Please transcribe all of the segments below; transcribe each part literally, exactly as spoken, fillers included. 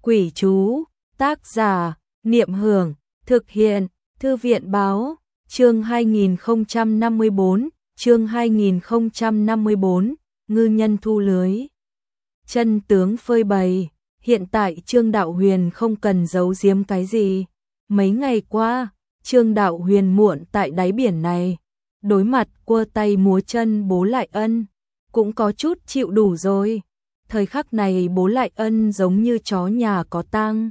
Quỷ chú, tác giả, Niệm Hưởng, thực hiện, Thư viện báo, chương hai nghìn không trăm năm mươi bốn, chương hai nghìn không trăm năm mươi bốn, ngư nhân thu lưới. Chân tướng phơi bày, hiện tại Trương Đạo Huyền không cần giấu giếm cái gì. Mấy ngày qua, Trương Đạo Huyền muộn tại đáy biển này, đối mặt cua tay múa chân Bố Lại Ân, cũng có chút chịu đủ rồi. Thời khắc này Bố Lại Ân giống như chó nhà có tang.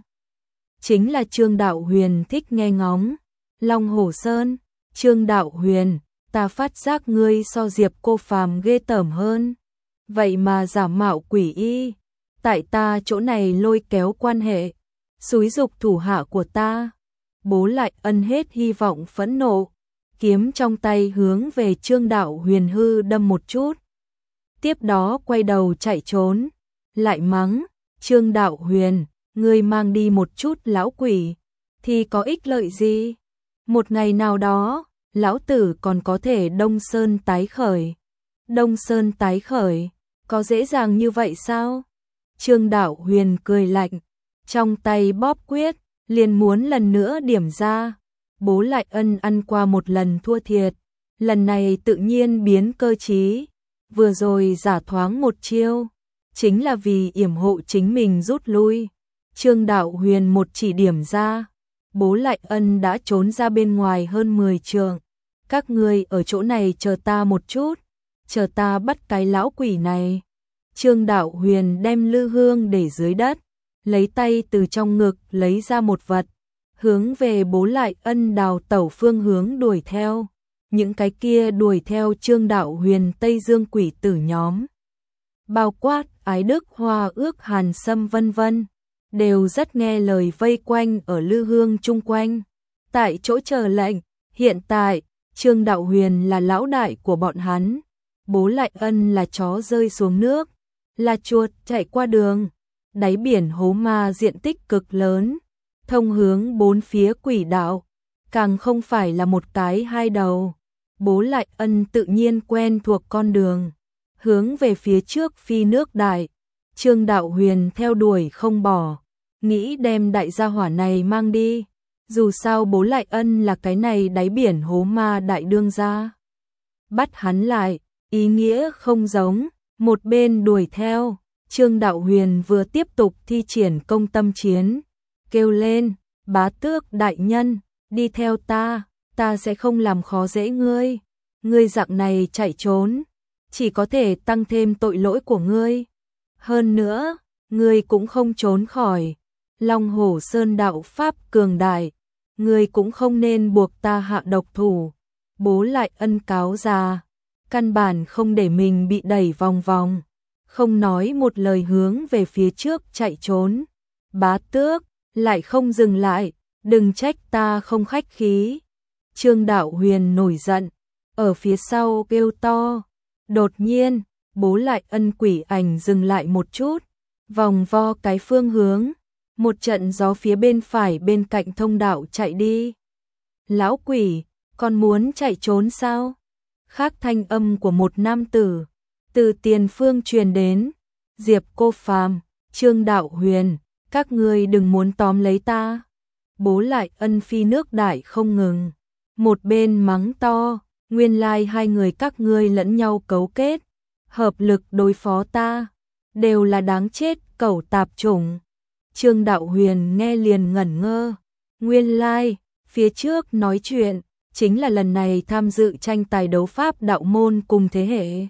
Chính là Trương Đạo Huyền thích nghe ngóng. Long Hổ Sơn, Trương Đạo Huyền, ta phát giác ngươi so Diệp Cô Phàm ghê tởm hơn. Vậy mà giả mạo quỷ y, tại ta chỗ này lôi kéo quan hệ, xúi dục thủ hạ của ta. Bố Lại Ân hết hy vọng phẫn nộ, kiếm trong tay hướng về Trương Đạo Huyền hư đâm một chút. Tiếp đó quay đầu chạy trốn, lại mắng, Trương Đạo Huyền, ngươi mang đi một chút lão quỷ, thì có ích lợi gì? Một ngày nào đó, lão tử còn có thể Đông Sơn tái khởi. Đông Sơn tái khởi, có dễ dàng như vậy sao? Trương Đạo Huyền cười lạnh, trong tay bóp quyết, liền muốn lần nữa điểm ra. Bố Lại Ân ăn qua một lần thua thiệt, lần này tự nhiên biến cơ trí. Vừa rồi giả thoáng một chiêu, chính là vì yểm hộ chính mình rút lui. Trương Đạo Huyền một chỉ điểm ra, Bố Lại Ân đã trốn ra bên ngoài hơn mười trượng. Các ngươi ở chỗ này chờ ta một chút, chờ ta bắt cái lão quỷ này. Trương Đạo Huyền đem lư hương để dưới đất, lấy tay từ trong ngực lấy ra một vật, hướng về Bố Lại Ân đào tẩu phương hướng đuổi theo. Những cái kia đuổi theo Trương Đạo Huyền Tây Dương quỷ tử nhóm, bao quát Ái Đức, Hoa Ước, Hàn Sâm vân vân, đều rất nghe lời vây quanh ở lư hương chung quanh, tại chỗ chờ lệnh. Hiện tại, Trương Đạo Huyền là lão đại của bọn hắn, Bố Lại Ân là chó rơi xuống nước, là chuột chạy qua đường. Đáy biển hố ma diện tích cực lớn, thông hướng bốn phía quỷ đạo, càng không phải là một cái hai đầu. Bố Lại Ân tự nhiên quen thuộc con đường, hướng về phía trước phi nước đại. Trương Đạo Huyền theo đuổi không bỏ, nghĩ đem đại gia hỏa này mang đi. Dù sao Bố Lại Ân là cái này đáy biển hố ma đại đương gia. Bắt hắn lại, ý nghĩa không giống. Một bên đuổi theo, Trương Đạo Huyền vừa tiếp tục thi triển công tâm chiến, kêu lên, Bá Tước đại nhân, đi theo ta, ta sẽ không làm khó dễ ngươi. Ngươi dạng này chạy trốn, chỉ có thể tăng thêm tội lỗi của ngươi. Hơn nữa, ngươi cũng không trốn khỏi Long Hổ Sơn đạo pháp cường đại, ngươi cũng không nên buộc ta hạ độc thủ. Bố Lại Ân cáo già, căn bản không để mình bị đẩy vòng vòng, không nói một lời hướng về phía trước chạy trốn. Bá Tước, lại không dừng lại, đừng trách ta không khách khí. Trương Đạo Huyền nổi giận, ở phía sau kêu to. Đột nhiên, Bố Lại Ân quỷ ảnh dừng lại một chút, vòng vo cái phương hướng, một trận gió phía bên phải bên cạnh thông đạo chạy đi. Lão quỷ, còn muốn chạy trốn sao? Khác thanh âm của một nam tử từ tiền phương truyền đến. Diệp Cô Phàm, Trương Đạo Huyền, các ngươi đừng muốn tóm lấy ta. Bố Lại Ân phi nước đại không ngừng, một bên mắng to, nguyên lai hai người các ngươi lẫn nhau cấu kết, hợp lực đối phó ta, đều là đáng chết cẩu tạp chủng. Trương Đạo Huyền nghe liền ngẩn ngơ, nguyên lai, phía trước nói chuyện, chính là lần này tham dự tranh tài đấu pháp đạo môn cùng thế hệ.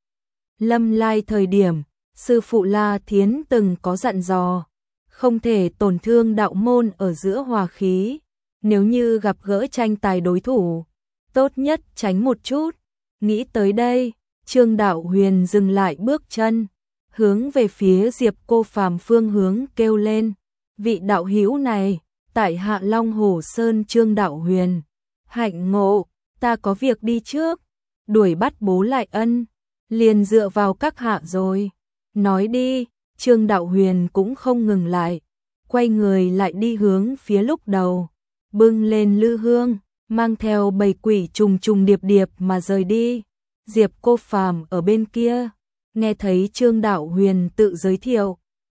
Lâm lai thời điểm, sư phụ La Thiến từng có dặn dò, không thể tổn thương đạo môn ở giữa hòa khí, nếu như gặp gỡ tranh tài đối thủ, tốt nhất tránh một chút. Nghĩ tới đây, Trương Đạo Huyền dừng lại bước chân, hướng về phía Diệp Cô Phàm phương hướng kêu lên, vị đạo hữu này, tại hạ Long Hổ Sơn Trương Đạo Huyền, hạnh ngộ, ta có việc đi trước, đuổi bắt Bố Lại Ân, liền dựa vào các hạ rồi. Nói đi, Trương Đạo Huyền cũng không ngừng lại, quay người lại đi hướng phía lúc đầu, bưng lên lư hương, mang theo bầy quỷ trùng trùng điệp điệp mà rời đi. Diệp Cô Phàm ở bên kia, nghe thấy Trương Đạo Huyền tự giới thiệu,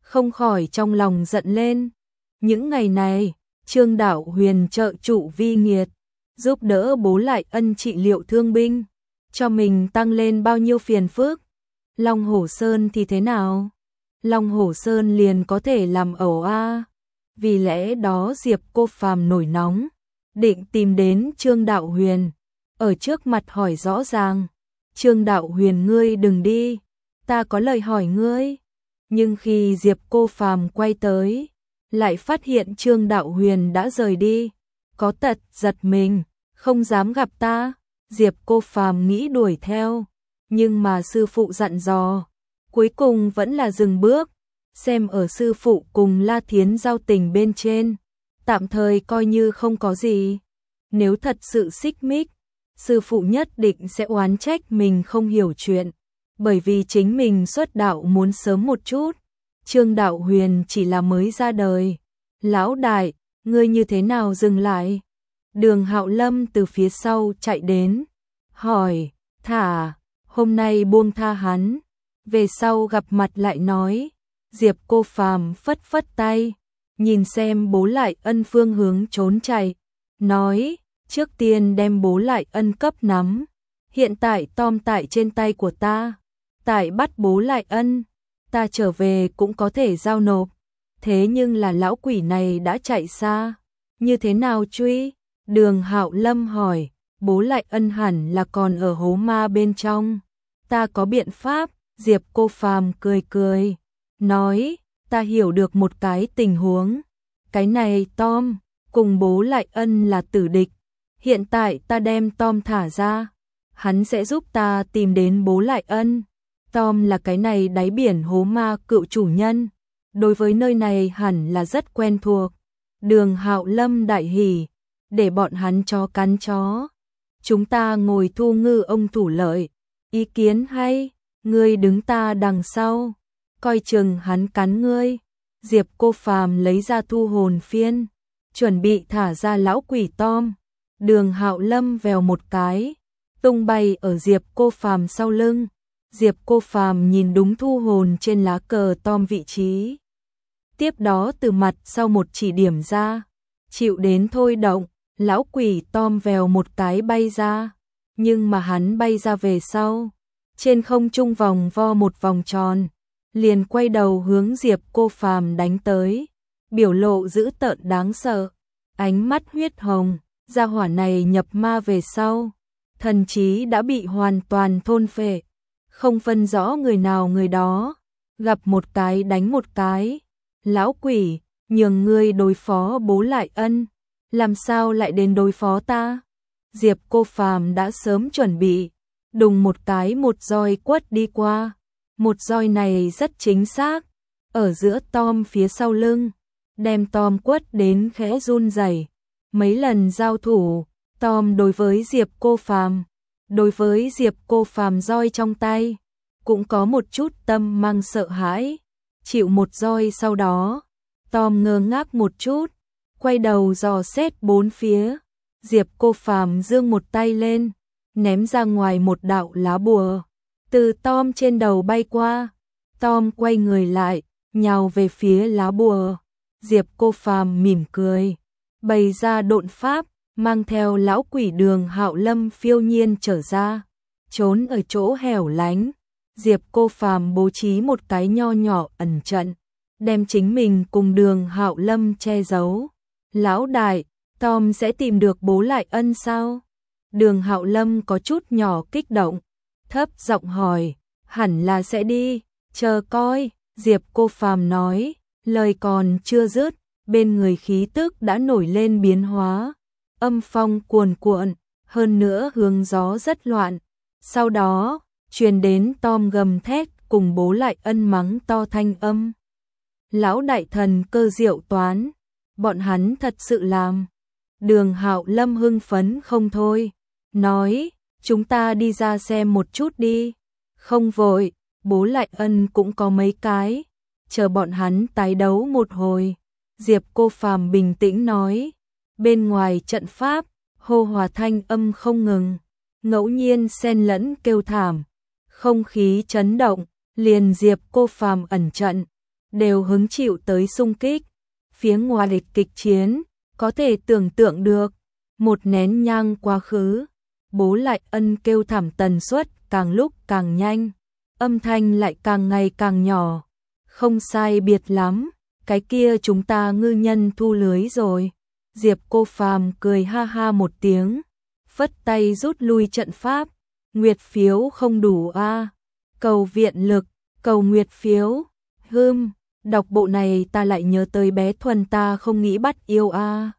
không khỏi trong lòng giận lên. Những ngày này, Trương Đạo Huyền trợ trụ vi nghiệt, giúp đỡ Bố Lại Ân trị liệu thương binh, cho mình tăng lên bao nhiêu phiền phức. Long Hổ Sơn thì thế nào? Long Hổ Sơn liền có thể làm ẩu a. Vì lẽ đó Diệp Cô Phàm nổi nóng, định tìm đến Trương Đạo Huyền, ở trước mặt hỏi rõ ràng. Trương Đạo Huyền, ngươi đừng đi, ta có lời hỏi ngươi. Nhưng khi Diệp Cô Phàm quay tới, lại phát hiện Trương Đạo Huyền đã rời đi, có tật giật mình, không dám gặp ta. Diệp Cô Phàm nghĩ đuổi theo, nhưng mà sư phụ dặn dò, cuối cùng vẫn là dừng bước, xem ở sư phụ cùng La Thiến giao tình bên trên, tạm thời coi như không có gì. Nếu thật sự xích mích, sư phụ nhất định sẽ oán trách mình không hiểu chuyện, bởi vì chính mình xuất đạo muốn sớm một chút. Trương Đạo Huyền chỉ là mới ra đời. Lão đại, ngươi như thế nào dừng lại? Đường Hạo Lâm từ phía sau chạy đến, hỏi, thả, hôm nay buông tha hắn, về sau gặp mặt lại nói. Diệp Cô Phàm phất phất tay, nhìn xem Bố Lại Ân phương hướng trốn chạy, nói, trước tiên đem Bố Lại Ân cấp nắm, hiện tại Tom tại trên tay của ta, tại bắt Bố Lại Ân, ta trở về cũng có thể giao nộp, thế nhưng là lão quỷ này đã chạy xa, như thế nào truy? Đường Hạo Lâm hỏi, Bố Lại Ân hẳn là còn ở hố ma bên trong, ta có biện pháp. Diệp Cô Phàm cười cười, nói, ta hiểu được một cái tình huống, cái này Tom cùng Bố Lại Ân là tử địch, hiện tại ta đem Tom thả ra, hắn sẽ giúp ta tìm đến Bố Lại Ân. Tom là cái này đáy biển hố ma cựu chủ nhân, đối với nơi này hẳn là rất quen thuộc. Đường Hạo Lâm đại hỉ, để bọn hắn chó cắn chó, chúng ta ngồi thu ngư ông thủ lợi, ý kiến hay, ngươi đứng ta đằng sau, coi chừng hắn cắn ngươi. Diệp Cô Phàm lấy ra thu hồn phiên, chuẩn bị thả ra lão quỷ Tom. Đường Hạo Lâm vèo một cái, tung bay ở Diệp Cô Phàm sau lưng. Diệp Cô Phàm nhìn đúng thu hồn trên lá cờ Tom vị trí, tiếp đó từ mặt sau một chỉ điểm ra, chịu đến thôi động, lão quỷ Tom vèo một cái bay ra, nhưng mà hắn bay ra về sau, trên không trung vòng vo một vòng tròn, liền quay đầu hướng Diệp Cô Phàm đánh tới, biểu lộ dữ tợn đáng sợ, ánh mắt huyết hồng. Gia hỏa này nhập ma về sau, thần trí đã bị hoàn toàn thôn phệ, không phân rõ người nào người đó, gặp một cái đánh một cái. Lão quỷ, nhường ngươi đối phó Bố Lại Ân, làm sao lại đến đối phó ta? Diệp Cô Phàm đã sớm chuẩn bị, đùng một cái một roi quất đi qua, một roi này rất chính xác, ở giữa Tom phía sau lưng, đem Tom quất đến khẽ run rẩy. Mấy lần giao thủ, Tom đối với Diệp Cô Phàm, đối với Diệp Cô Phàm roi trong tay, cũng có một chút tâm mang sợ hãi. Chịu một roi sau đó, Tom ngơ ngác một chút, quay đầu dò xét bốn phía. Diệp Cô Phàm giương một tay lên, ném ra ngoài một đạo lá bùa, từ Tom trên đầu bay qua. Tom quay người lại, nhào về phía lá bùa. Diệp Cô Phàm mỉm cười, bày ra độn pháp, mang theo lão quỷ Đường Hạo Lâm phiêu nhiên trở ra, trốn ở chỗ hẻo lánh. Diệp Cô Phàm bố trí một cái nho nhỏ ẩn trận, đem chính mình cùng Đường Hạo Lâm che giấu. Lão đại, Tom sẽ tìm được Bố Lại Ân sao? Đường Hạo Lâm có chút nhỏ kích động, thấp giọng hỏi, hẳn là sẽ đi, chờ coi. Diệp Cô Phàm nói, lời còn chưa dứt, bên người khí tức đã nổi lên biến hóa, âm phong cuồn cuộn, hơn nữa hướng gió rất loạn. Sau đó, truyền đến Tom gầm thét cùng Bố Lại Ân mắng to thanh âm. Lão đại thần cơ diệu toán, bọn hắn thật sự làm. Đường Hạo Lâm hưng phấn không thôi, nói, chúng ta đi ra xem một chút đi. Không vội, Bố Lại Ân cũng có mấy cái, chờ bọn hắn tái đấu một hồi. Diệp Cô Phàm bình tĩnh nói, bên ngoài trận pháp, hô hòa thanh âm không ngừng, ngẫu nhiên xen lẫn kêu thảm, không khí chấn động, liền Diệp Cô Phàm ẩn trận, đều hứng chịu tới xung kích. Phía ngoài địch kịch chiến, có thể tưởng tượng được, một nén nhang quá khứ, Bố Lại Ân kêu thảm tần suất càng lúc càng nhanh, âm thanh lại càng ngày càng nhỏ. Không sai biệt lắm, cái kia chúng ta ngư nhân thu lưới rồi. Diệp Cô Phàm cười ha ha một tiếng, phất tay rút lui trận pháp. Nguyệt phiếu không đủ a, à. Cầu viện lực, cầu nguyệt phiếu. Hừm, đọc bộ này ta lại nhớ tới bé Thuần ta không nghĩ bắt yêu a. À.